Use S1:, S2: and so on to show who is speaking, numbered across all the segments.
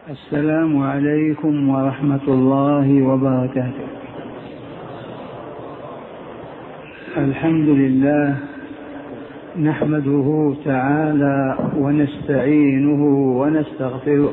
S1: السلام عليكم ورحمة الله وبركاته. الحمد لله نحمده تعالى ونستعينه ونستغفره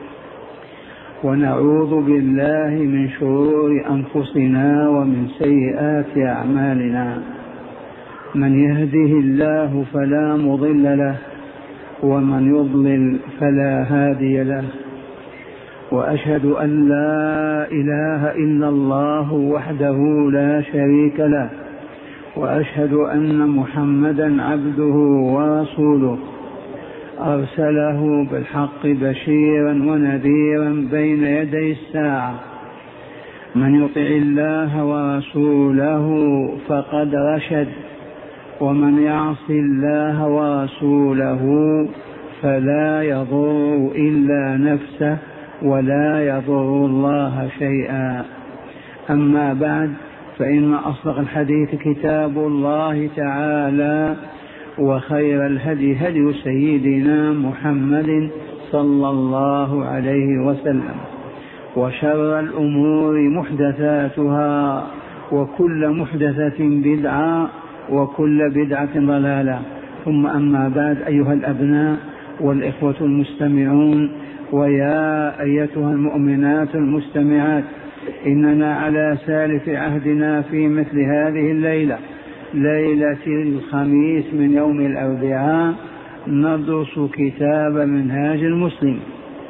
S1: ونعوذ بالله من شرور أنفسنا ومن سيئات أعمالنا. من يهده الله فلا مضل له ومن يضلل فلا هادي له، وأشهد أن لا إله إلا الله وحده لا شريك له، وأشهد أن محمدا عبده ورسوله أرسله بالحق بشيرا ونذيرا بين يدي الساعة. من يطع الله ورسوله فقد رشد، ومن يعص الله ورسوله فلا يضر إلا نفسه ولا يضر الله شيئا. أما بعد، فإن أصدق الحديث كتاب الله تعالى، وخير الهدي هدي سيدنا محمد صلى الله عليه وسلم، وشر الأمور محدثاتها، وكل محدثة بدعة، وكل بدعة ضلالة. ثم أما بعد، أيها الأبناء والإخوة المستمعون، ويا أيتها المؤمنات المستمعات، إننا على سالف عهدنا في مثل هذه الليلة، ليلة الخميس من يوم الأربعاء، ندرس كتاب منهاج المسلم.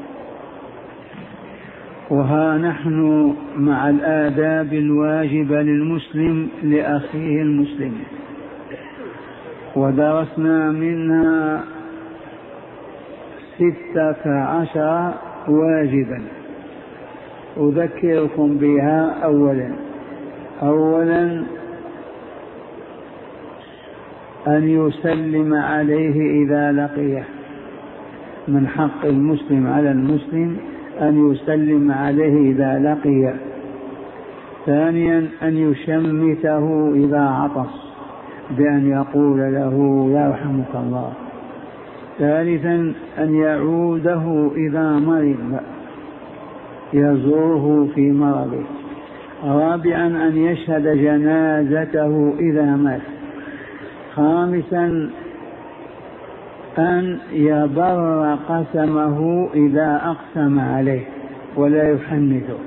S1: وها نحن مع الآداب الواجبة للمسلم لأخيه المسلم، ودرسنا منها 16 واجبا أذكركم بها. أولا أن يسلم عليه إذا لقيه، من حق المسلم على المسلم أن يسلم عليه إذا لقيه. ثانيا أن يشمته إذا عطس بأن يقول له يرحمك الله. ثالثا أن يعوده إذا مرض، يزوره في مرضه. رابعا أن يشهد جنازته إذا مات. خامسا أن يبر قسمه إذا أقسم عليه ولا يحنثه.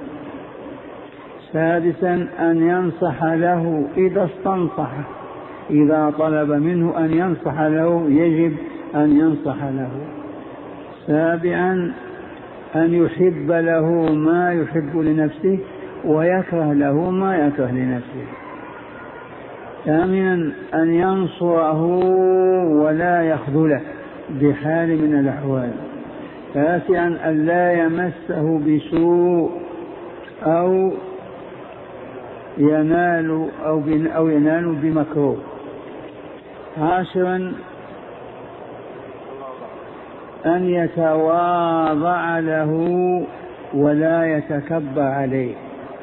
S1: سادسا أن ينصح له إذا استنصحه، إذا طلب منه أن ينصح له يجب أن ينصح له. سابعا أن يحب له ما يحب لنفسه ويكره له ما يكره لنفسه. ثامنا أن ينصره ولا يخذله بحال من الأحوال. تاسعا أن لا يمسه بسوء أو ينال بمكروه. عاشرا أن يتواضع له ولا يتكبر عليه.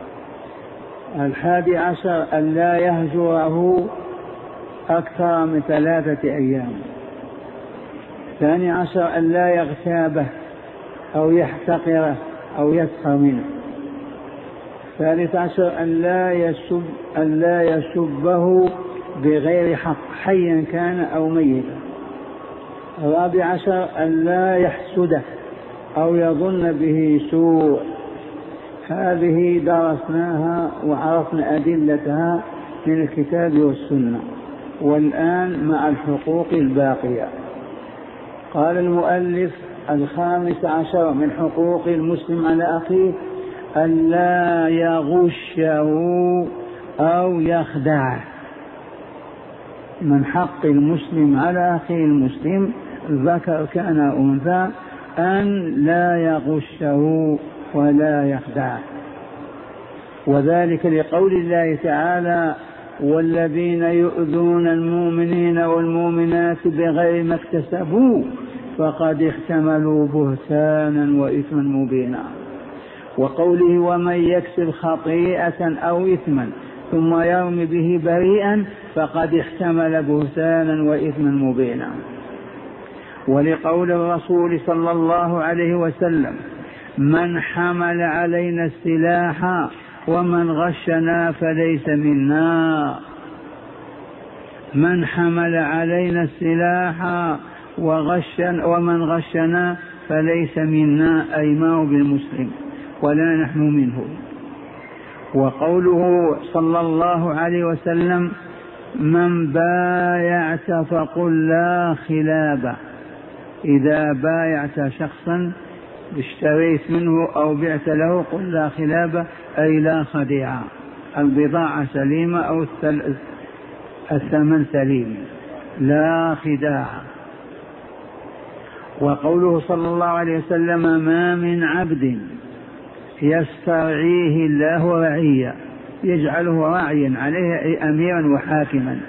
S1: 11 أن لا يهجره أكثر من 3 أيام. 12 أن لا يغتابه أو يحتقره أو يسخر منه. 13 أن لا يسبه بغير حق، حيا كان أو ميتا. 14 أن لا يحسده أو يظن به سوء. هذه درسناها وعرفنا أدلتها من الكتاب والسنة. والآن مع الحقوق الباقية. قال المؤلف: 15 من حقوق المسلم على أخيه أن لا يغشه أو يخدعه. من حق المسلم على أخيه المسلم، ذكر كان أنثى، أن لا يغشه ولا يخدعه. وذلك لقول الله تعالى: والذين يؤذون المؤمنين والمؤمنات بغير ما اكتسبوا فقد احتملوا بهتانا وإثما مبينا. وقوله: ومن يكسب خطيئة أو إثما ثم يرمي به بريئا فقد احتمل بهتانا وإثما مبينا. ولقول الرسول صلى الله عليه وسلم: من حمل علينا السلاح ومن غشنا فليس منا. من حمل علينا السلاح ومن غشنا فليس منا، أي ما هو بالمسلم ولا نحن منه. وقوله صلى الله عليه وسلم: من بايعت فقل لا خلاب. إذا بايعت شخصا اشتريت منه أو بعت له قل لا خلاب، أي لا خديعة، البضاعة سليمة أو الثمن سليم، لا خداع. وقوله صلى الله عليه وسلم: ما من عبد يسترعيه الله رعيا، يجعله راعيا عليه أي أميرا وحاكما،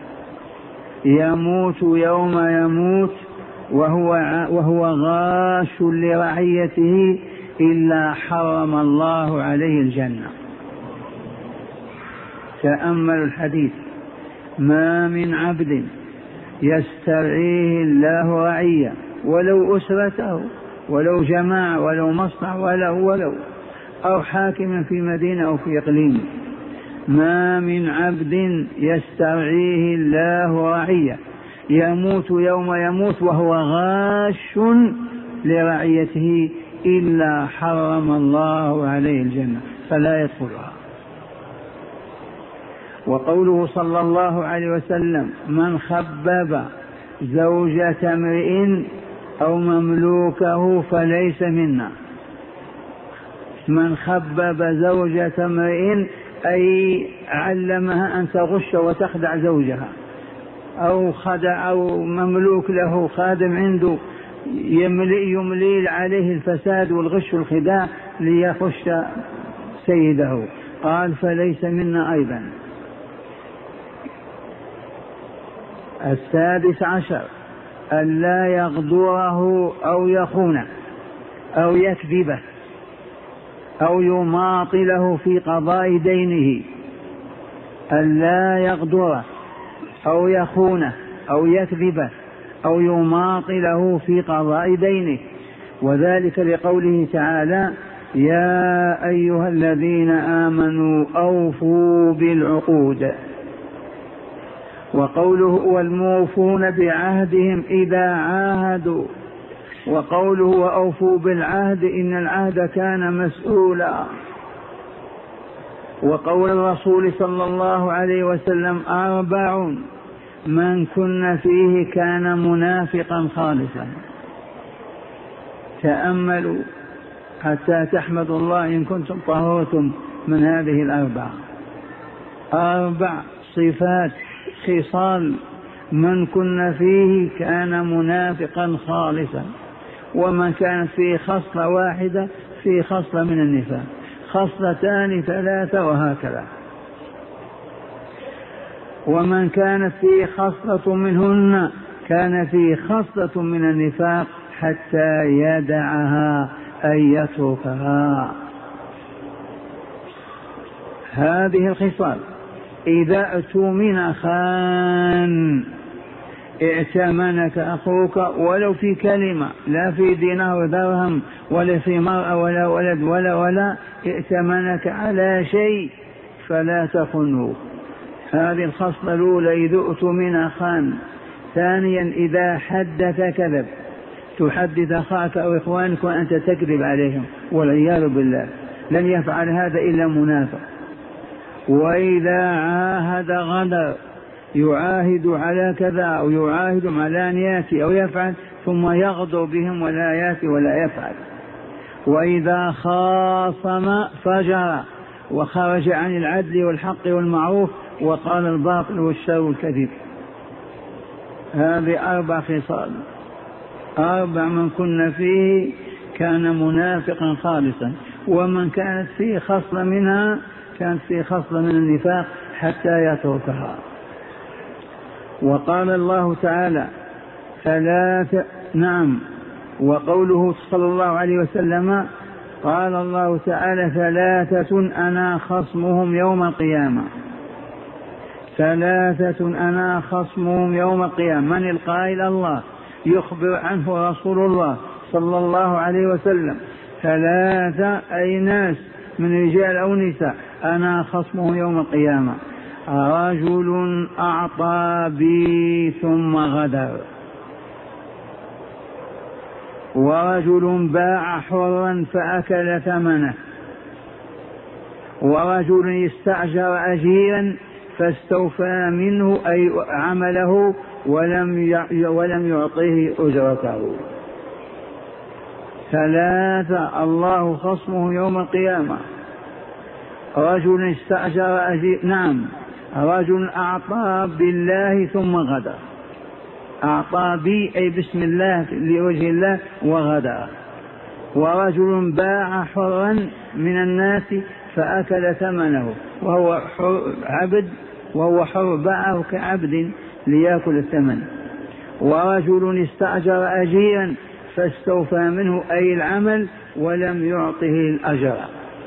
S1: يموت يوم يموت وهو غاش لرعيته إلا حرم الله عليه الجنة. تأملوا الحديث: ما من عبد يسترعيه الله رعيا، ولو أسرته ولو جماعة ولو مصنع ولو أو حاكما في مدينة أو في إقليم، ما من عبد يسترعيه الله رعيا يموت يوم يموت وهو غاش لرعيته إلا حرم الله عليه الجنة فلا يدخلها. وقوله صلى الله عليه وسلم: من خبب زوجة امرئ أو مملوكه فليس منا. من خبب زوجة امرئ أي علمها أن تغش وتخدع زوجها، أو خدع أو مملوك له خادم عنده يملي عليه الفساد والغش والخداع ليخش سيده، قال فليس منا أيضا. 16 ألا يغدره أو يخونه أو يكذبه أو يماطله في قضاء دينه. ألا يغدره أو يخونه أو يكذبه أو يماطله في قضاء دينه، وذلك لقوله تعالى: يا أيها الذين آمنوا أوفوا بالعقود. وقوله: والموفون بعهدهم إذا عاهدوا. وقوله: وأوفوا بالعهد إن العهد كان مسؤولا. وقول الرسول صلى الله عليه وسلم: 4 من كن فيه كان منافقا خالصا. تأملوا حتى تحمدوا الله إن كنتم طهرتم من هذه 4 صفات خصال من كن فيه كان منافقا خالصا. ومن كانت فيه خصلة واحدة فيه خصلة من النفاق، 2 3 وهكذا. ومن كانت فيه خصلة منهن كان فيه خصلة من النفاق حتى يدعها أي يتركها. هذه الخصال إذا اؤتمن خان. ائتمنك أخوك ولو في كلمة، لا في دينار ودرهم ولا في مرأة ولا ولد ولا ائتمنك على شيء فلا تخنه. هذه الخصلة الأولى إذا اؤتمن خان. 2 إذا حدث كذب، تحدث أخاك أو إخوانك وأنت تكذب عليهم والعياذ بالله، لن يفعل هذا إلا منافق. وإذا عاهد غدر، يعاهد على كذا أو يعاهد على أن يأتي أو يفعل ثم يغدر بهم ولا يأتي ولا يفعل. وإذا خاصم فجر وخرج عن العدل والحق والمعروف وقال الباطل والشر والكذب. هذه 4 خصال، 4 من كن فيه كان منافقا خالصا. ومن كانت فيه خصلة منها كانت فيه خصلة من النفاق حتى يتركها. وقال الله تعالى: وقوله صلى الله عليه وسلم: قال الله تعالى: 3 أنا خصمهم يوم القيامة. 3 أنا خصمهم يوم القيامة. من القائل؟ الله، يخبر عنه رسول الله صلى الله عليه وسلم. ثلاثة أي ناس من رجال أو نساء أنا خصمه يوم القيامة: رجل أعطى بي ثم غدر، ورجل باع حرا فأكل ثمنه، ورجل استأجر أجيرا فاستوفى منه أي عمله ولم يعطيه أجرته. ثلاثة الله خصمه يوم القيامة: رجل استأجر أجير، نعم، رجل أعطى بالله ثم غدر، أعطى بي أي بسم الله لوجه الله وغدر، ورجل باع حرا من الناس فأكل ثمنه وهو عبد، وهو حر باعه كعبد ليأكل الثمن، ورجل استأجر أجيرا فاستوفى منه أي العمل ولم يعطه الأجر.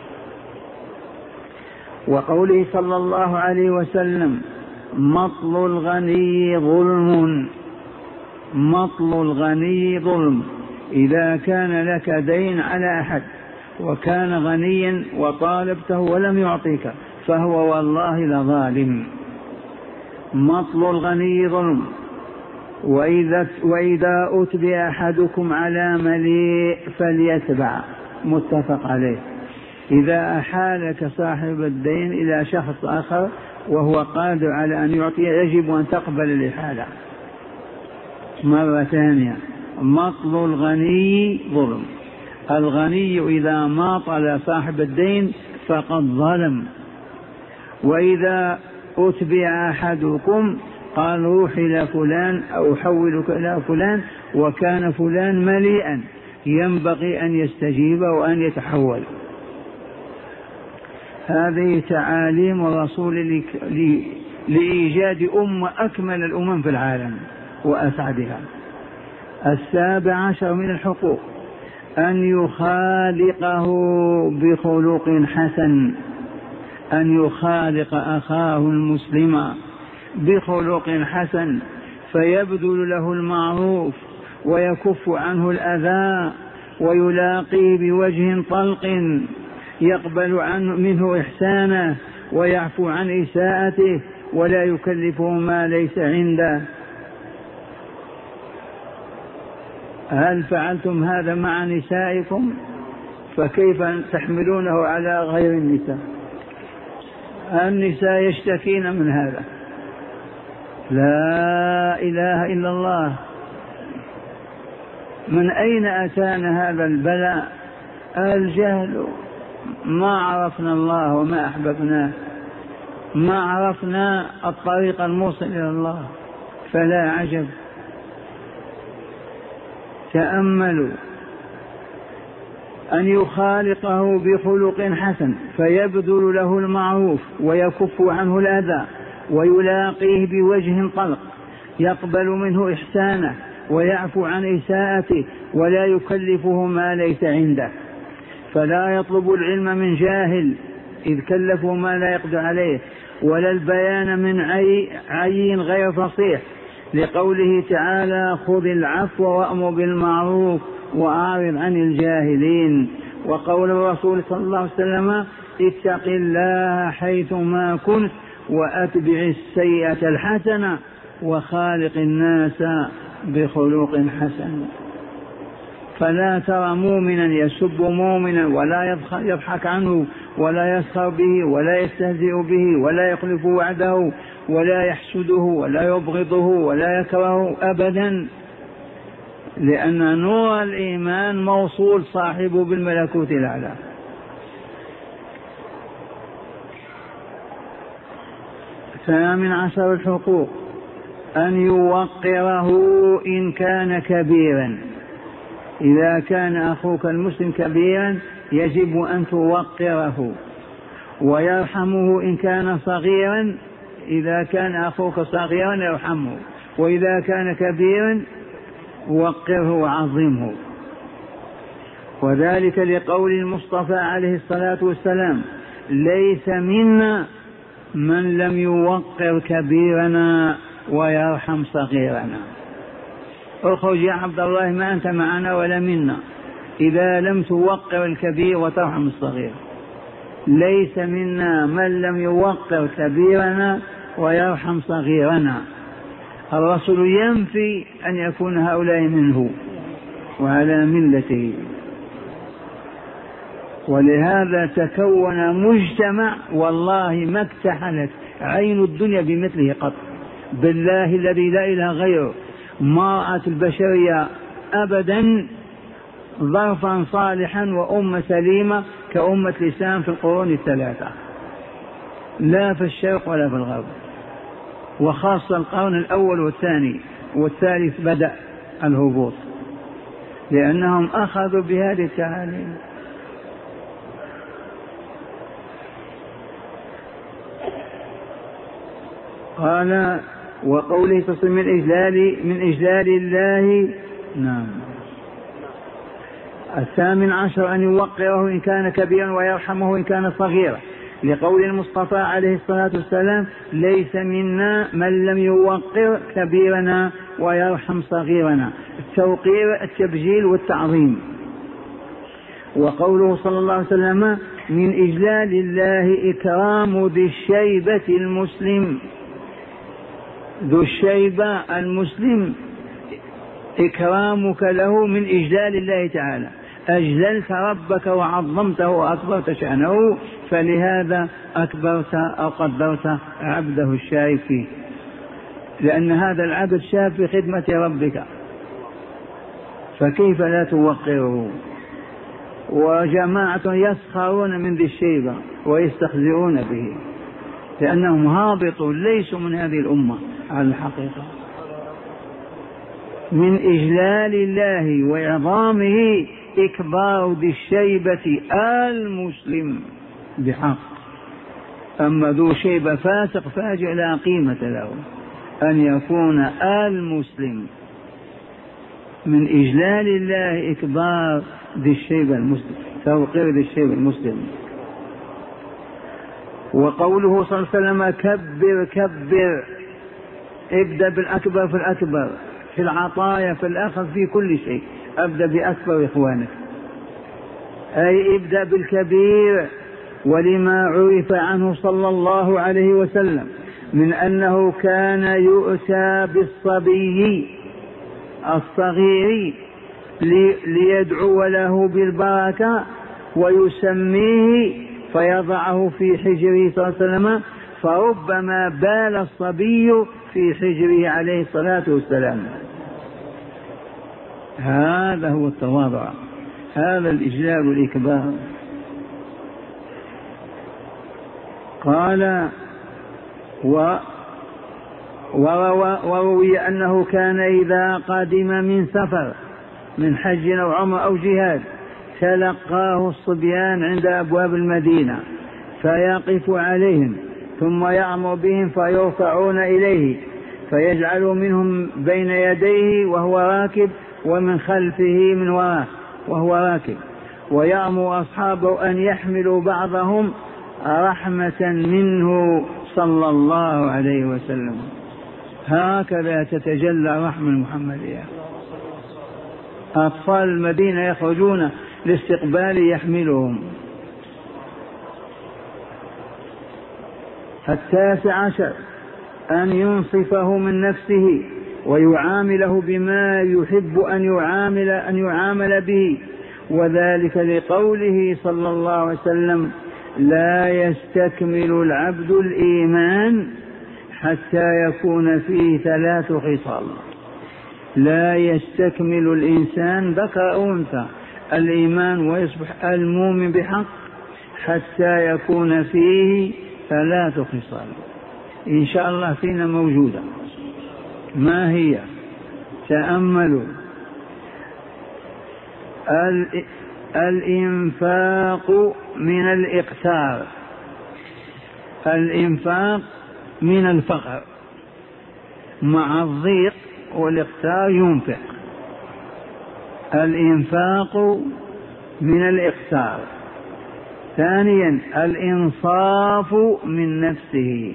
S1: وقوله صلى الله عليه وسلم: مطل الغني ظلم، مطل الغني ظلم. إذا كان لك دين على أحد وكان غنيا وطالبته ولم يعطيك فهو والله لظالم. مطل الغني ظلم. وإذا أتبع أحدكم على مليء فليتبع، متفق عليه. إذا أحالك صاحب الدين إلى شخص آخر وهو قادر على أن يعطي يجب أن تقبل الإحالة. مرة ثانية: مطل الغني ظلم. الغني إذا ماطل صاحب الدين فقد ظلم. وإذا أتبع أحدكم قال روح إلى فلان أو حولك إلى فلان وكان فلان مليئا، ينبغي أن يستجيب وأن يتحول. هذه تعاليم الرسول لإيجاد أمة أكمل الأمم في العالم وأسعدها. 17 من الحقوق: أن يخالقه بخلق حسن، أن يخالق أخاه المسلم بخلق حسن فيبذل له المعروف ويكف عنه الأذى ويلاقيه بوجه طلق، يقبل منه إحسانه ويعفو عن إساءته ولا يكلفه ما ليس عنده. هل فعلتم هذا مع نسائكم؟ فكيف تحملونه على غير النساء؟ النساء يشتكين من هذا. لا إله إلا الله. من أين أتانا هذا البلاء؟ الجهل. ما عرفنا الله وما أحببناه، ما عرفنا الطريق الموصل إلى الله، فلا عجب. تأملوا: أن يخالقه بخلق حسن فيبذل له المعروف ويكف عنه الأذى ويلاقيه بوجه طلق، يقبل منه إحسانه ويعفو عن إساءته ولا يكلفه ما ليس عنده. فلا يطلب العلم من جاهل إذ كلفه ما لا يقدر عليه، ولا البيان من عي غير فصيح، لقوله تعالى: خذ العفو وأمر بالمعروف وأعرض عن الجاهلين. وقول الرسول صلى الله عليه وسلم: اتق الله حيثما كنت وأتبع السيئة الحسنة وخالق الناس بخلق حسن. فلا ترى مؤمنا يسب مؤمنا ولا يضحك عنه ولا يسخر به ولا يستهزئ به ولا يخلف وعده ولا يحسده ولا يبغضه ولا يكرهه أبدا، لأن نور الإيمان موصول صاحبه بالملكوت الأعلى. 18 الحقوق: أن يوقره إن كان كبيرا. إذا كان أخوك المسلم كبيرا يجب أن توقره، ويرحمه إن كان صغيرا. إذا كان أخوك صغيرا يرحمه، وإذا كان كبيرا وقره وعظمه. وذلك لقول المصطفى عليه الصلاة والسلام: ليس منا من لم يوقر كبيرنا ويرحم صغيرنا. اخرج يا عبد الله، ما أنت معنا ولا منا. إذا لم توقر الكبير وترحم الصغير. ليس منا من لم يوقر كبيرنا ويرحم صغيرنا. الرسول ينفي أن يكون هؤلاء منه وعلى ملته. ولهذا تكون مجتمع والله ما اكتحلت عين الدنيا بمثله قط. بالله الذي لا إله غيره ما رأت البشرية أبدا ظرفا صالحا وأمة سليمة كأمة الإسلام في القرون الثلاثة، لا في الشرق ولا في الغرب، وخاصة القرن الأول والثاني والثالث بدأ الهبوط، لأنهم أخذوا بهذه التعاليم. قال وقوله تصل من إجلال الله. نعم. 18 أن يوقره إن كان كبيرا ويرحمه إن كان صغيرا، لقول المصطفى عليه الصلاة والسلام ليس منا من لم يوقر كبيرنا ويرحم صغيرنا. التوقير التبجيل والتعظيم. وقوله صلى الله عليه وسلم من إجلال الله إكرام ذي الشيبة المسلم. ذو الشيبة المسلم إكرامك له من إجلال الله تعالى، أجللت ربك وعظمته وأكبرت شأنه، فلهذا أكبرت أو قدرت عبده الشايب فيه، لأن هذا العبد شاب في خدمة ربك، فكيف لا توقره؟ وجماعة يسخرون من ذي الشيبة ويستخزئون به لأنهم هابطون ليسوا من هذه الأمة على الحقيقة. من إجلال الله وإعظامه إكبار ذي الشيبة المسلم بحق. أما ذو شيبة فاسق فاجئ لا قيمة له أن يكون المسلم. من إجلال الله إكبار ذي الشيبة المسلم، توقير ذي الشيبة المسلم. وقوله صلى الله عليه وسلم كبر كبر، ابدأ بالأكبر في الأكبر، في العطايا في الأخذ في كل شيء، أبدأ بأكبر إخوانك، أي ابدأ بالكبير. ولما عرف عنه صلى الله عليه وسلم من أنه كان يؤتى بالصبي الصغير ليدعو له بالبركة ويسميه فيضعه في حجره صلى الله عليه وسلم، فربما بال الصبي في حجره عليه الصلاة والسلام. هذا هو التواضع، هذا الإجلال والإكبار. قال وروي أنه كان إذا قدم من سفر من حج أو عمر أو جهاد تلقاه الصبيان عند أبواب المدينة فيقف عليهم ثم يأمر بهم فيرفعون إليه فيجعل منهم بين يديه وهو راكب ومن خلفه من وراه وهو راكب، ويأمر أصحابه أن يحملوا بعضهم رحمة منه صلى الله عليه وسلم. هكذا تتجلى رحمة المحمدية. أطفال المدينة يخرجون لاستقبال يحملهم. 19 أن ينصفه من نفسه ويعامله بما يحب أن يعامل به، وذلك لقوله صلى الله عليه وسلم لا يستكمل العبد الإيمان حتى يكون فيه 3 خصال. لا يستكمل الإنسان ذكر أو أنثى الإيمان ويصبح المؤمن بحق حتى يكون فيه 3 خصال. إن شاء الله فينا موجودة. ما هي؟ تأملوا. الإنفاق من الإقتار، الإنفاق من الفقر، مع الضيق والإقتار ينفق. الإنفاق من الإقتار. ثانيا الإنصاف من نفسه،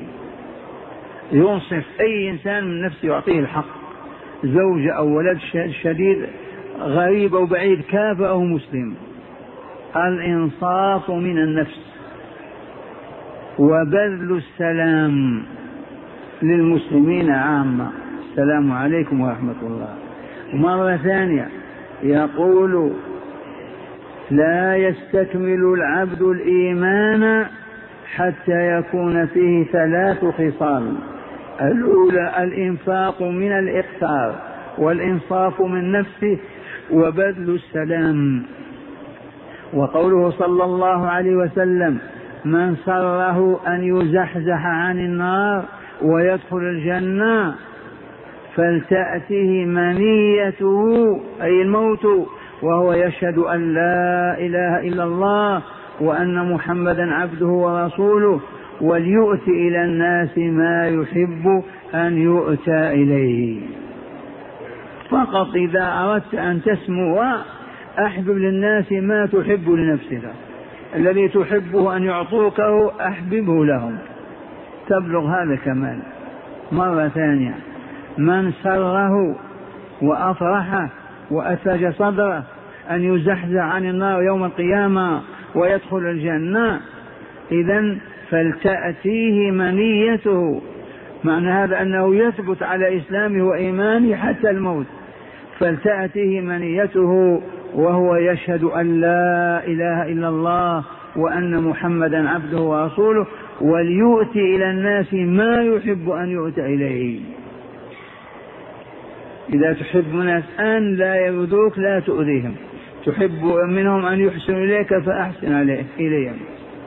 S1: ينصف أي إنسان من نفسه يعطيه الحق، زوجة أو ولد شديد غريب أو بعيد، كافر أو مسلم. الإنصاف من النفس وبذل السلام للمسلمين عامة. السلام عليكم ورحمة الله. مرة ثانية يقول: لا يستكمل العبد الإيمان حتى يكون فيه 3 خصال. الأولى الإنفاق من الإقتار، والإنصاف من نفسه، وبذل السلام. وقوله صلى الله عليه وسلم: من سره أن يزحزح عن النار ويدخل الجنة فلتأته منيته أي الموت وهو يشهد أن لا إله إلا الله وأن محمدا عبده ورسوله، وليؤتي إلى الناس ما يحب أن يؤتى إليه. فقط إذا أردت أن تسمو أحبب للناس ما تحب لنفسك، الذي تحبه أن يعطوكه أحببه لهم، تبلغ هذا كمال. مرة ثانية: من سره وأفرحه وأثلج صدره أن يزحزح عن النار يوم القيامة ويدخل الجنة، إذن فلتأتيه منيته. معنى هذا أنه يثبت على إسلامه وإيمانه حتى الموت. فلتأتيه منيته وهو يشهد أن لا إله إلا الله وأن محمدا عبده ورسوله، وليؤتي إلى الناس ما يحب أن يؤتى إليه. إذا تحب الناس أن لا يؤذوك لا تؤذيهم، تحب منهم أن يحسنوا إليك فأحسن إليهم.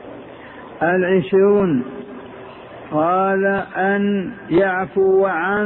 S1: 20 قال: أن يعفو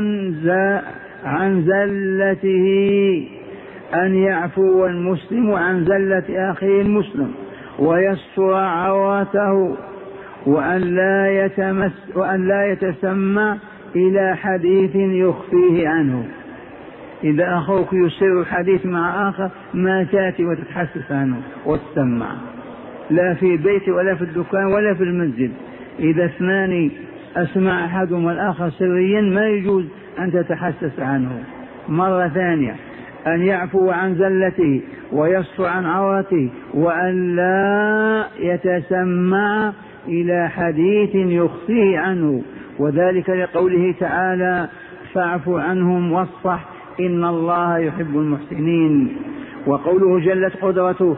S1: عن زلته، أن يعفو المسلم عن زلة أخيه المسلم ويستر عورته، وأن لا يتسمع إلى حديث يخفيه عنه. إذا أخوك يسر الحديث مع آخر ما تأتي وتتحسس عنه وتسمع، لا في بيت ولا في الدكان ولا في المسجد. إذا 2 أسمع أحدهما الآخر سريا ما يجوز أن تتحسس عنه. مرة ثانية: أن يعفو عن زلته ويصفو عن عورته، وأن لا يتسمع إلى حديث يخفيه عنه، وذلك لقوله تعالى: فاعف عنهم واصفح إن الله يحب المحسنين. وقوله جلت قدرته: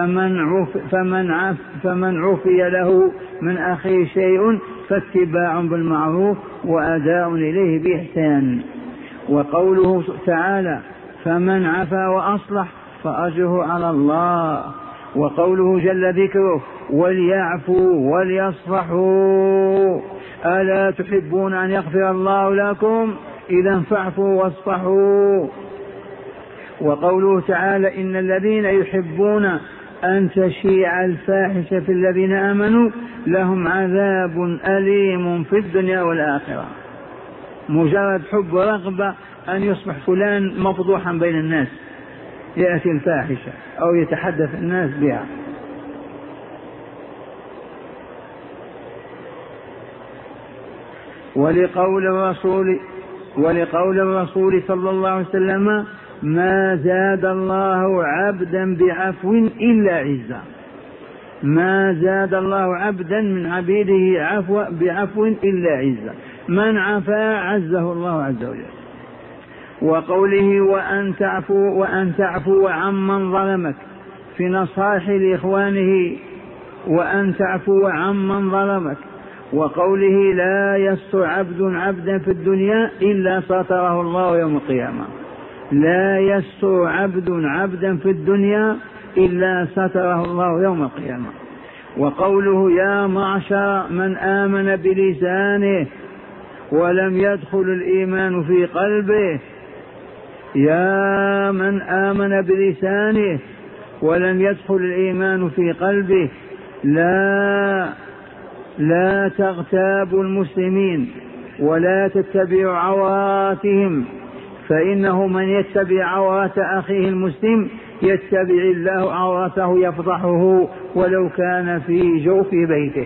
S1: فمن عفي له من أخيه شيء فاتباع بالمعروف وأداء إليه بإحسان. وقوله تعالى: فمن عفا وأصلح فأجره على الله. وقوله جل ذكره: وليعفوا وليصفحوا ألا تحبون أن يغفر الله لكم إذا فاعفوا واصفحوا. وقوله تعالى: إن الذين يحبون أن تشيع الفاحشة في الذين آمنوا لهم عذاب أليم في الدنيا والآخرة. مجرد حب ورغبة أن يصبح فلان مفضوحا بين الناس، يأتي الفاحشة أو يتحدث الناس بها. ولقول الرسول صلى الله عليه وسلم: ما زاد الله عبدا بعفو إلا عزا. ما زاد الله عبدا من عبيده بعفو إلا عزا. من عفا عزه الله عز وجل. وقوله: وأن تعفو عمن ظلمك، في نصائح لإخوانه: وأن تعفو عمن ظلمك. وقوله: لا يستر عبدا في الدنيا إلا ستره الله يوم القيامة. لا يستر عبدا في الدنيا إلا ستره الله يوم القيامة. وقوله: يا معشر من آمن بلسانه ولم يدخل الإيمان في قلبه. يا من آمن بلسانه ولم يدخل الإيمان في قلبه، لا تغتابوا المسلمين ولا تتبعوا عوراتهم، فإنه من يتبع عورات أخيه المسلم يتبع الله عورته يفضحه ولو كان في جوف بيته.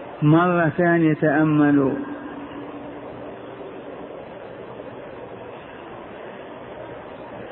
S1: مرة ثانية تأملوا: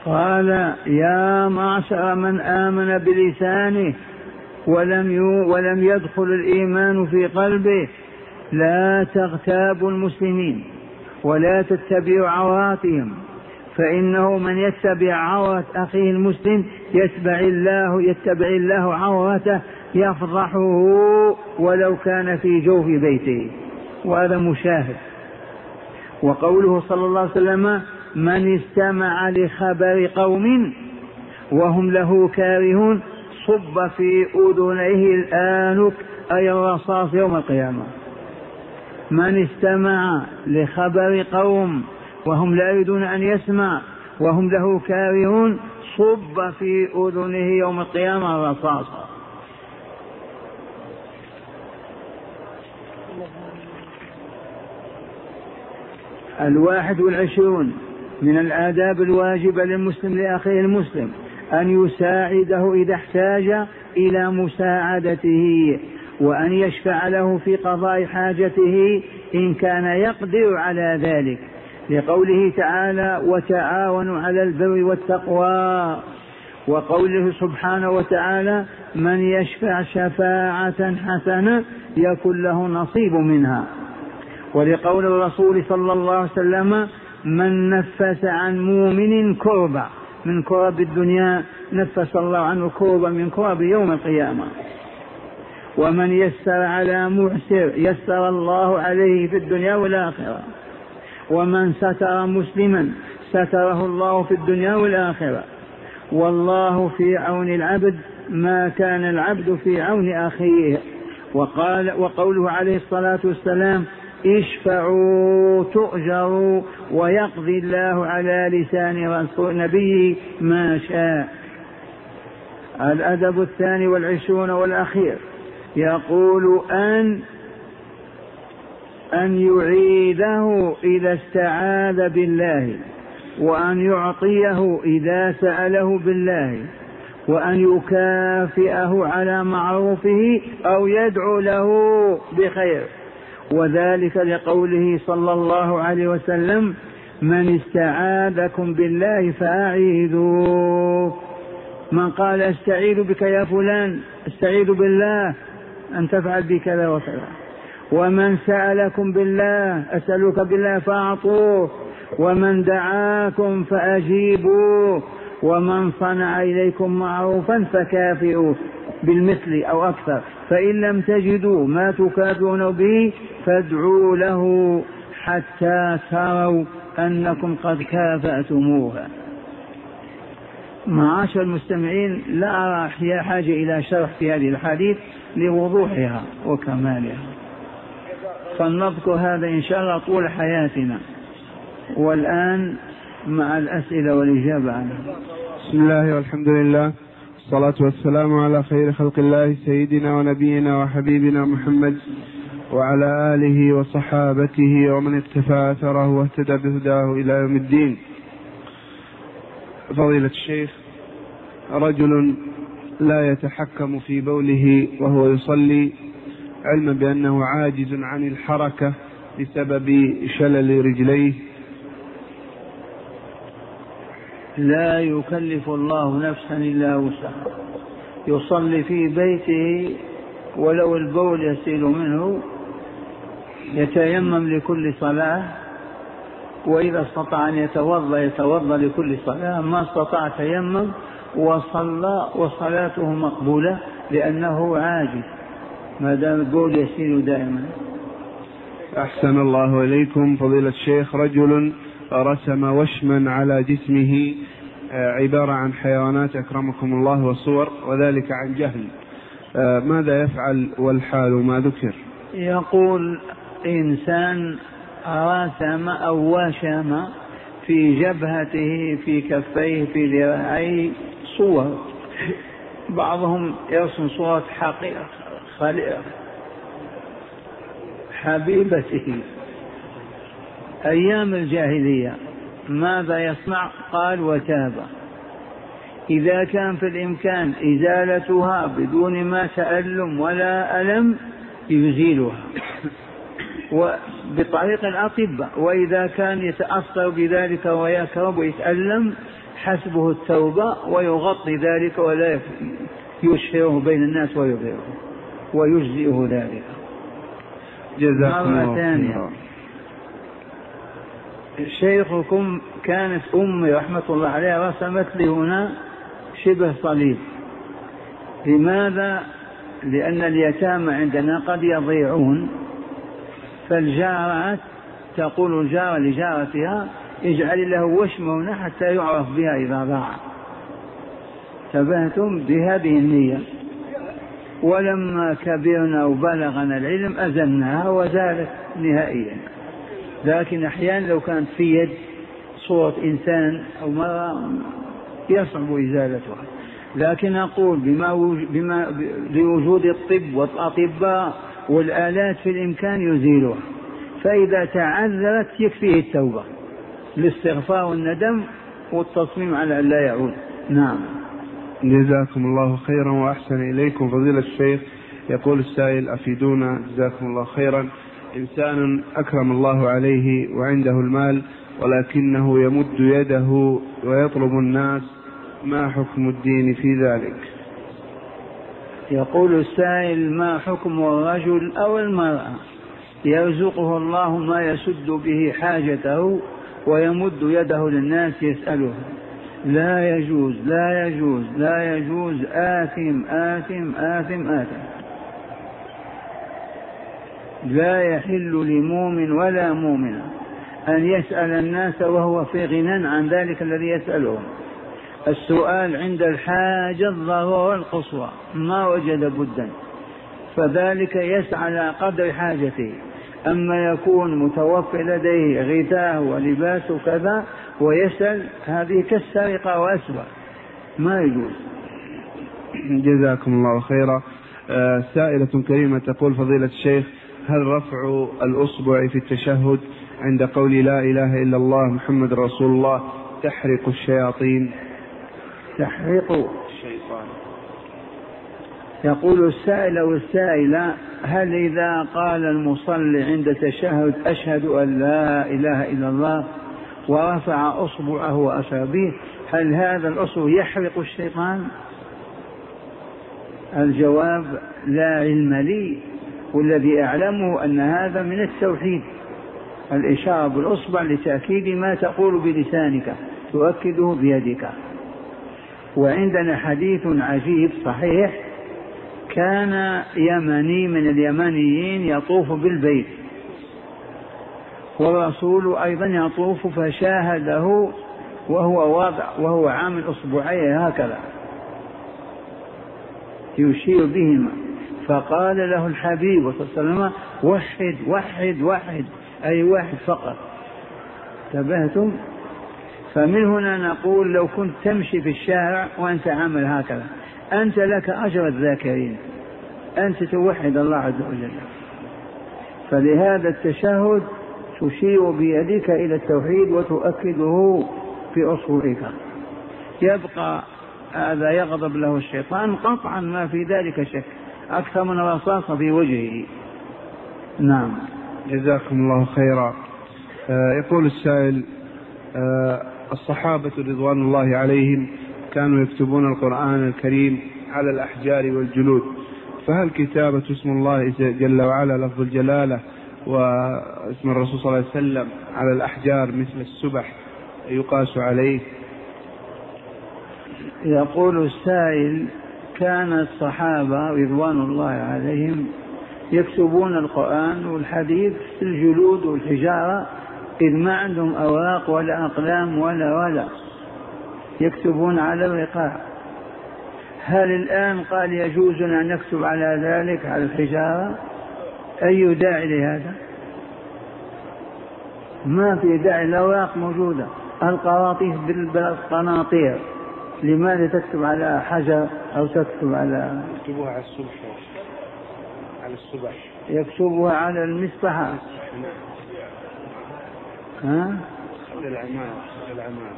S1: قال يا معشر من آمن بلسانه ولم يدخل الإيمان في قلبه لا تغتابوا المسلمين ولا تتبعوا عوراتهم، فإنه من يتبع عورة أخيه المسلم يتبع الله عورته يفضحه ولو كان في جوف بيته. وهذا مشاهد. وقوله صلى الله عليه وسلم من استمع لخبر قوم وهم له كارهون صب في أذنيه الآنك أي الرصاص يوم القيامة. من استمع لخبر قوم وهم لا يريدون أن يسمع وهم له كارهون صب في أذنه يوم القيامة الرصاص. الواحد والعشرون من الآداب الواجبة للمسلم لأخيه المسلم أن يساعده إذا احتاج إلى مساعدته، وأن يشفع له في قضاء حاجته إن كان يقدر على ذلك، لقوله تعالى وتعاونوا على البر والتقوى، وقوله سبحانه وتعالى من يشفع شفاعة حسنة يكن له نصيب منها، ولقول الرسول صلى الله عليه وسلم من نفس عن مؤمن كربة من كرب الدنيا نفس الله عنه كربة من كرب يوم القيامة، ومن يسر على معسر يسر الله عليه في الدنيا والآخرة، ومن ستر مسلما ستره الله في الدنيا والآخرة، والله في عون العبد ما كان العبد في عون أخيه. وقوله عليه الصلاة والسلام اشفعوا تؤجروا ويقضي الله على لسان رسول نبيه ما شاء. الأدب 22 والأخير يقول أن يعيده إذا استعاذ بالله، وأن يعطيه إذا سأله بالله، وأن يكافئه على معروفه أو يدعو له بخير، وذلك لقوله صلى الله عليه وسلم من استعاذكم بالله فأعيذوه. من قال استعيذ بك يا فلان استعيذ بالله أن تفعل بكذا وكذا، ومن سألكم بالله أسألك بالله فأعطوه، ومن دعاكم فأجيبوه، ومن صنع إليكم معروفا فكافئوه بالمثل أو أكثر، فإن لم تجدوا ما تكافئون به فادعوا له حتى تروا أنكم قد كافأتموها. معاشر المستمعين، لا أرى حاجة إلى شرح في هذه الحديث لوضوحها وكمالها، فلنذكر هذا إن شاء الله طول حياتنا. والآن مع الأسئلة والإجابة عنها.
S2: بسم الله والحمد لله والصلاة والسلام على خير خلق الله سيدنا ونبينا وحبيبنا محمد وعلى آله وصحابته ومن اقتفى أثره واهتدى بهداه إلى يوم الدين. فضيلة الشيخ، رجل لا يتحكم في بوله وهو يصلي علما بأنه عاجز عن الحركة بسبب شلل رجليه.
S1: لا يكلف الله نفسا إلا وسعها، يصلي في بيته ولو البول يسيل منه يتيمم لكل صلاة، وإذا استطاع أن يتوضأ لكل صلاة، ما استطاع تيمم وصلى وصلاته مقبولة لأنه عاجز ما دام البول يسيل دائما.
S2: أحسن الله إليكم فضيلة الشيخ، رجل رسم وشما على جسمه عبارة عن حيوانات أكرمكم الله وصور، وذلك عن جهل، ماذا يفعل والحال ما ذكر؟
S1: يقول إنسان رسم أو وشم في جبهته في كفيه في ذراعيه صور، بعضهم يرسم صورة حقيقة خليقة حبيبته أيام الجاهلية. ماذا يصنع؟ قال وتاب. إذا كان في الإمكان إزالتها بدون ما تألم ولا ألم يزيلها، وبطريق الأطباء، وإذا كان يتأثر بذلك ويكرب ويتألم حسبه التوبة ويغطي ذلك ولا يشهره بين الناس ويظهره ويجزئه ذلك.
S2: جزاكم
S1: مرة ثانية، شيخكم كانت أمي رحمة الله عليها رسمت لي هنا شبه صليب. لماذا؟ لأن اليتامى عندنا قد يضيعون، فالجارة تقول الجارة لجارتها اجعل له وشم هنا حتى يعرف بها إذا ضاع. تبهتم بهذه النية. ولما كبرنا وبلغنا العلم أزلناها وزالت نهائيا. لكن أحيانا لو كانت في يد صورة إنسان أو مرة يصعب إزالتها. لكن أقول بما لوجود الطب والأطباء والآلات في الإمكان يزيلها، فإذا تعذرت يكفيه التوبة الاستغفار والندم والتصميم على أن لا يعود. نعم.
S2: جزاكم الله خيرا وأحسن إليكم فضيلة الشيخ. يقول السائل أفيدونا جزاكم الله خيرا. إنسان أكرم الله عليه وعنده المال ولكنه يمد يده ويطلب الناس، ما حكم الدين في ذلك؟
S1: يقول السائل ما حكم الرجل أو المرأة يرزقه الله ما يسد به حاجته ويمد يده للناس يسأله؟ لا يجوز لا يجوز لا يجوز، آثم آثم آثم آثم. لا يحل لمؤمن ولا مؤمنة أن يسأل الناس وهو في غنى عن ذلك الذي يسألهم. السؤال عند الحاجة الضرورة القصوى ما وجد بدا، فذلك يسعى على قدر حاجته. أما يكون متوفر لديه غذاء ولباس وكذا ويسأل، هذه كالسرقة وأسوأ، ما يجوز.
S2: جزاكم الله خيرا. سائلة كريمة تقول فضيلة الشيخ هل رفع الأصبع في التشهد عند قول لا إله إلا الله محمد رسول الله تحرق الشياطين؟
S1: تحرق الشيطان. يقول السائل أو السائلة هل إذا قال المصلي عند تشهد أشهد أن لا إله إلا الله ورفع أصبعه وأشار به هل هذا الأصبع يحرق الشيطان؟ الجواب لا علم لي، والذي أعلمه أن هذا من التوحيد، الإشارة بالأصبع لتأكيد ما تقول بلسانك تؤكده بيدك. وعندنا حديث عجيب صحيح، كان يمني من اليمنيين يطوف بالبيت والرسول أيضا يطوف فشاهده وهو عامل أصبعيه هكذا يشير بهما، فقال له الحبيب صلى الله عليه وسلم وحد وحد وحد، أي واحد فقط. تبهتم؟ فمن هنا نقول لو كنت تمشي في الشارع وأنت عامل هكذا أنت لك أجر الذاكرين، أنت توحد الله عز وجل. فلهذا التشهد تشير بيدك إلى التوحيد وتؤكده في أصبعك. يبقى هذا يغضب له الشيطان قطعا، ما في ذلك شك، أكثر من رصاصة في وجهه. نعم.
S2: جزاكم الله خيرا. يقول السائل الصحابة رضوان الله عليهم كانوا يكتبون القرآن الكريم على الأحجار والجلود، فهل كتابة اسم الله جل وعلا لفظ الجلالة واسم الرسول صلى الله عليه وسلم على الأحجار مثل السبح يقاس عليه؟
S1: يقول السائل كان الصحابة رضوان الله عليهم يكتبون القرآن والحديث في الجلود والحجارة إذ ما عندهم أوراق ولا أقلام ولا يكتبون على الرقاع. هل الآن قال يجوز أن نكتب على ذلك على الحجارة؟ أي داعي لهذا؟ ما في داعي، الأوراق موجودة، القراطيس بالقناطير، لماذا تكتب على حجر أو تكتب على
S2: يكتبوها على السبح على السبح
S1: يكتبوها على المصطحة
S2: العمار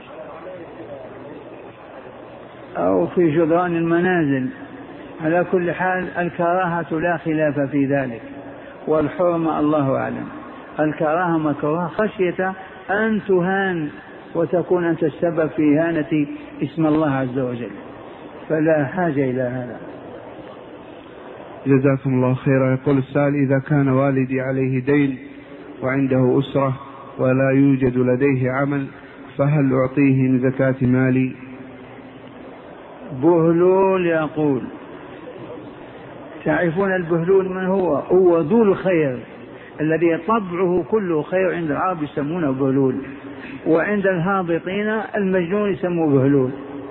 S1: أو في جدران المنازل. على كل حال الكراهة لا خلاف في ذلك، والحرمة الله أعلم. الكراهة مكروه خشية أن تهان وتكون أنت السبب في إهانة اسم الله عز وجل، فلا حاجة إلى هذا.
S2: جزاكم الله خيرا. يقول السائل: إذا كان والدي عليه دين وعنده أسرة ولا يوجد لديه عمل، فهل أعطيه من زكاة مالي؟
S1: بهلول يقول، تعرفون البهلول من هو؟ هو ذو الخير الذي طبعه كله خير. عند العرب يسمونه بهلول، وعند الهابطين المجنون يسموه بهلول.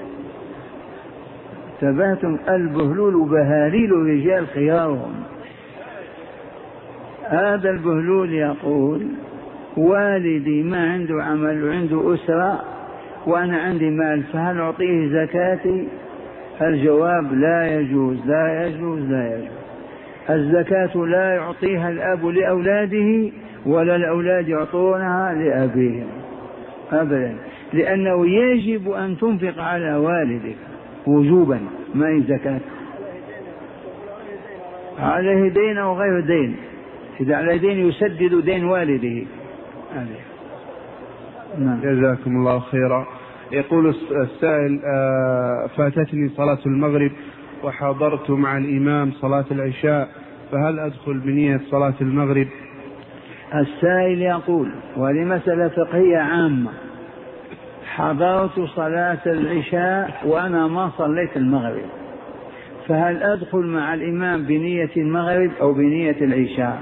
S1: تبهتم البهلول بهاليل رجال خيارهم. هذا البهلول يقول: والدي ما عنده عمل وعنده أسرة وأنا عندي مال، فهل أعطيه زكاتي؟ الجواب: لا يجوز لا يجوز لا يجوز. الزكاة لا يعطيها الأب لأولاده ولا الأولاد يعطونها لأبيهم أبدا، لأنه يجب أن تنفق على والدك وجوبا، ما هي زكاة. عليه دين أو غير دين، إذا على دين يسدد دين والده.
S2: جزاكم الله خيرا. يقول السائل: فاتتني صلاة المغرب وحضرت مع الإمام صلاة العشاء، فهل أدخل بنية صلاة المغرب؟
S1: السائل يقول، وهذه مسألة فقهية عامة: حضرت صلاة العشاء وأنا ما صليت المغرب، فهل أدخل مع الإمام بنية المغرب أو بنية العشاء؟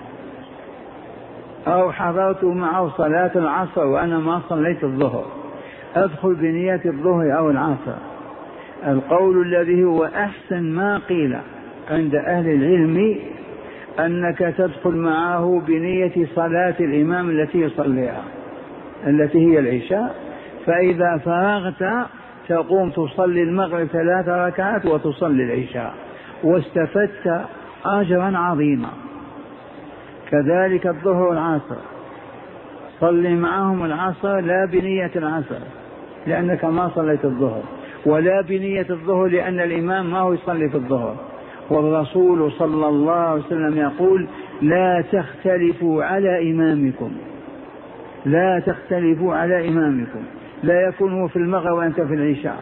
S1: أو حضرت معه صلاة العصر وأنا ما صليت الظهر، أدخل بنية الظهر أو العصر؟ القول الذي هو أحسن ما قيل عند أهل العلم أنك تدخل معه بنية صلاة الإمام التي يصليها التي هي العشاء، فإذا فرغت تقوم تصلي المغرب 3 ركعات وتصلي العشاء، واستفدت أجرا عظيما. كذلك الظهر والعصر، صلي معهم العصر لا بنية العصر لأنك ما صليت الظهر، ولا بنية الظهر لأن الإمام ما هو يصلي في الظهر. والرسول صلى الله عليه وسلم يقول: لا تختلفوا على إمامكم، لا تختلفوا على إمامكم، لا يكون هو في المغرب وأنت في العشاء.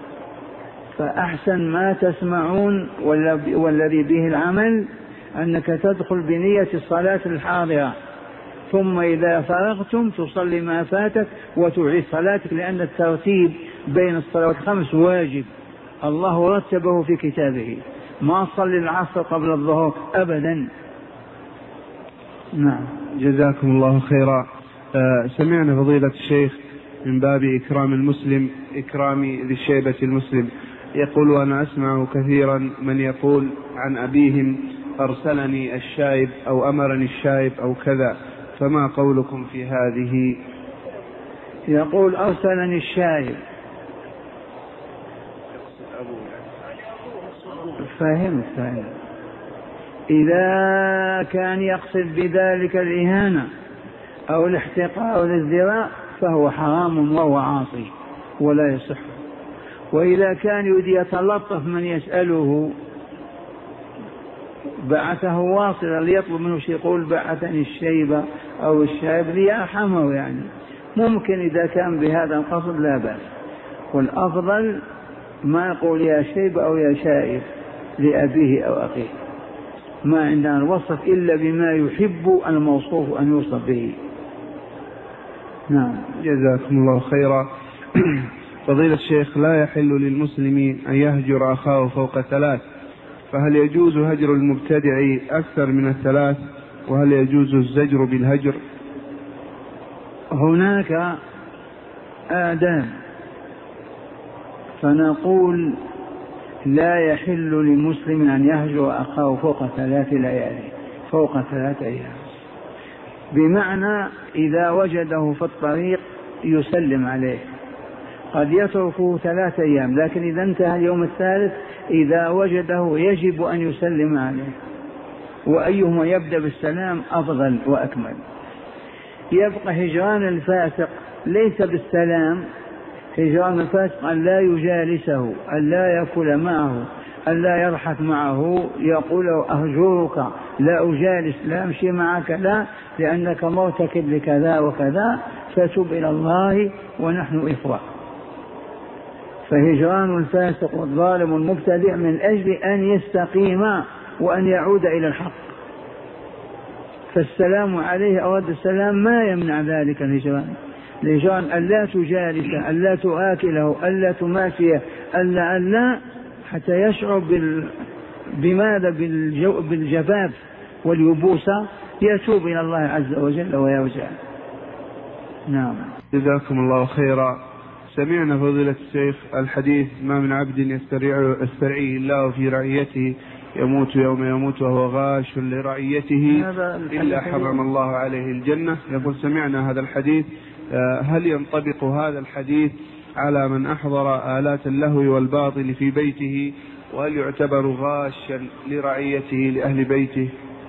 S1: فأحسن ما تسمعون والذي به العمل أنك تدخل بنية الصلاة الحاضرة، ثم إذا فرغتم تصلي ما فاتك وتعيد صلاتك، لأن الترتيب بين الصلوات الخمس واجب، الله رتبه في كتابه، ما صلي العصر قبل الظهر أبدا.
S2: نعم. جزاكم الله خيرا. سمعنا فضيلة الشيخ من باب إكرام المسلم إكرام ذي الشيبة المسلم، يقول: وأنا أسمع كثيرا من يقول عن أبيهم: أرسلني الشايب أو أمرني الشايب أو كذا، فما قولكم في هذه؟
S1: يقول: أرسلني الشايب. فهمت. إذا كان يقصد بذلك الإهانة أو الاحتقار أو الازدراء فهو حرام وهو عاصي ولا يصح. وإذا كان يريد يتلطف من يسأله بعثه واصلا ليطلب منه شيء، يقول: بعثني الشيبة أو الشايب ليرحمه، يعني ممكن إذا كان بهذا القصد لا بأس. والأفضل ما يقول يا شيب أو يا شائب لأبيه أو أخيه، ما عندنا الوصف إلا بما يحب الموصوف أن يوصف به. نعم.
S2: جزاكم الله خيرا. فضيلة الشيخ: لا يحل للمسلم أن يهجر أخاه فوق 3، فهل يجوز هجر المبتدع أكثر من 3؟ وهل يجوز الزجر بالهجر؟
S1: هناك آداب، فنقول: لا يحل لمسلم أن يهجر أخاه فوق 3 ليالي، فوق 3 أيام، بمعنى إذا وجده في الطريق يسلم عليه، قد يتركه 3 أيام، لكن إذا انتهى اليوم الثالث إذا وجده يجب أن يسلم عليه، وأيهما يبدأ بالسلام أفضل وأكمل. يبقى هجران الفاسق ليس بالسلام، هجران الفاسق أن لا يجالسه، أن لا يأكل معه، ألا يضحك معه يقول أهجرك لا أجالس لا أمشي معك لا، لأنك مرتكب لكذا وكذا، فتب إلى الله ونحن إخوة. فهجران الفاسق والظالم المبتدع من أجل أن يستقيم وأن يعود إلى الحق، فالسلام عليه أراد السلام ما يمنع ذلك الهجران. الهجران ألا تجالسه، ألا تآكله، ألا تماشيه، ألا حتى يشعر بماذا بالجفاف واليبوسة، يتوب إلى الله عز وجل ويرجع. نعم.
S2: جزاكم الله خيرا. سمعنا فضيلة الشيخ الحديث: ما من عبد يسترعيه الله في رعيته يموت يوم يموت وهو غاش لرعيته إلا حرم الله عليه الجنة. يقول: سمعنا هذا الحديث، هل ينطبق هذا الحديث على من أحضر آلات اللهو والباطل في بيته، وهل يعتبر غاشا لرعيته لأهل بيته؟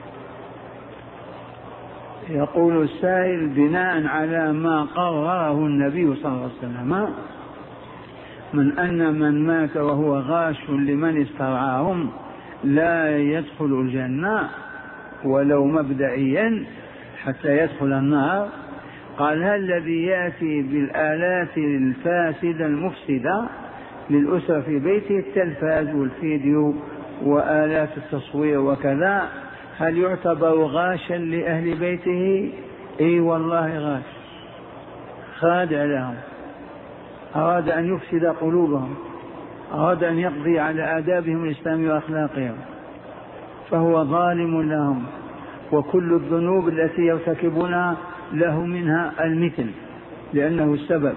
S1: يقول السائل: بناء على ما قرره النبي صلى الله عليه وسلم من أن من مات وهو غاش لمن استرعاهم لا يدخل الجنة ولو مبدئيا حتى يدخل النار، قال: هل الذي يأتي بالآلات الفاسدة المفسدة للأسرة في بيته، التلفاز والفيديو وآلات التصوير وكذا، هل يعتبر غاشا لأهل بيته؟ اي والله غاش، خادع لهم، أراد أن يفسد قلوبهم، أراد أن يقضي على آدابهم الإسلامية وأخلاقهم، فهو ظالم لهم. وكل الذنوب التي يرتكبونها له منها المثل، لأنه السبب.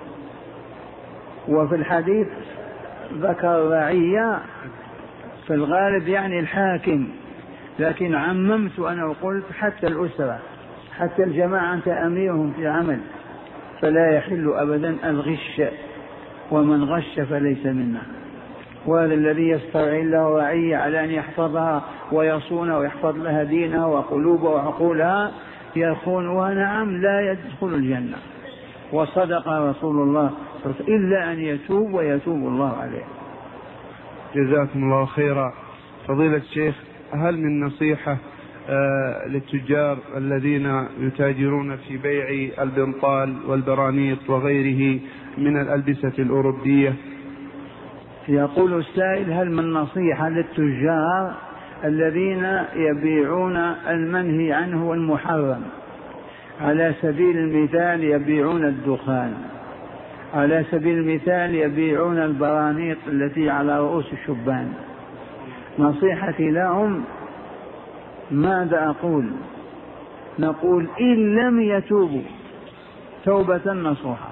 S1: وفي الحديث ذكر رعية، في الغالب يعني الحاكم، لكن عممت أنا وقلت حتى الأسرة، حتى الجماعة أنت أميرهم في عمل، فلا يحل أبدا الغش، ومن غش فليس منا. وهذا الذي يسترعي له رعية على أن يحفظها ويصونها ويحفظ لها دينها وقلوبها وعقولها، يخونها، نعم، لا يدخل الجنة. وصدق رسول الله إلا أن يتوب ويتوب الله عليه.
S2: جزاكم الله خيرا. فضيلة الشيخ، هل من نصيحة للتجار الذين يتاجرون في بيع البنطال والبرانيط وغيره من الألبسة الأوروبية؟
S1: يقول السائل: هل من نصيحة للتجار الذين يبيعون المنهي عنه والمحرم؟ على سبيل المثال يبيعون الدخان، على سبيل المثال يبيعون البرانيط التي على رؤوس الشبان. نصيحتي لهم ماذا أقول؟ نقول: إن لم يتوبوا توبة نصوحة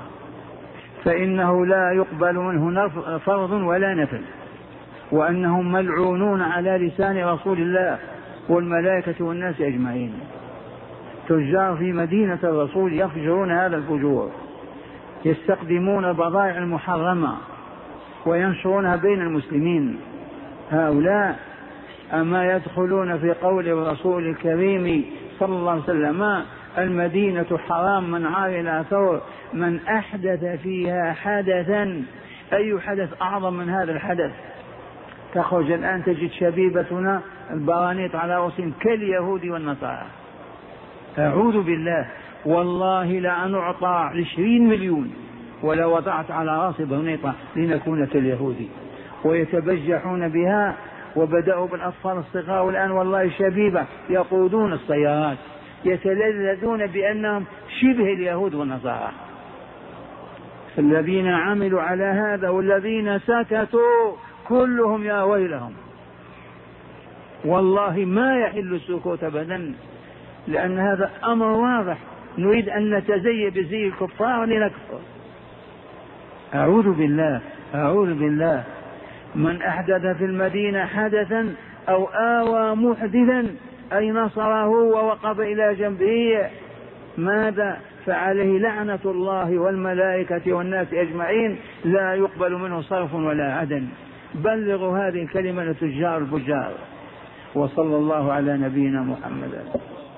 S1: فإنه لا يقبل منه فرض ولا نفل، وأنهم ملعونون على لسان رسول الله والملائكة والناس أجمعين. تجار في مدينة الرسول يفجرون هذا الفجور، يستخدمون البضائع المحرمة وينشرونها بين المسلمين. هؤلاء أما يدخلون في قول الرسول الكريم صلى الله عليه وسلم: المدينة حرام من عار إلى ثور من أحدث فيها حدثا. أي حدث أعظم من هذا الحدث؟ تخرج الآن تجد شبيبتنا البرانيط على رؤوسهم كاليهود والنصارى. أعوذ بالله، والله لا نعطى 20 مليون ولا وضعت على رأس برنيطة لنكون كاليهود. ويتبجحون بها، وبدأوا بالأطفال الصغار، والآن والله شبيبة يقودون السيارات يتلذذون بأنهم شبه اليهود والنصارى. الذين عملوا على هذا والذين سكتوا كلهم يا ويلهم. والله ما يحل السكوت أبدا، لأن هذا أمر واضح، نريد أن نتزي بزي الكفار لنكفر. أعوذ بالله، أعوذ بالله. من أحدث في المدينة حدثا أو آوى محدثا أي نصره ووقف إلى جنبه، ماذا؟ فعليه لعنة الله والملائكة والناس أجمعين، لا يقبل منه صرف ولا عدل. بلغوا هذه الكلمة لتجار الفجار. وصلى الله على نبينا محمد.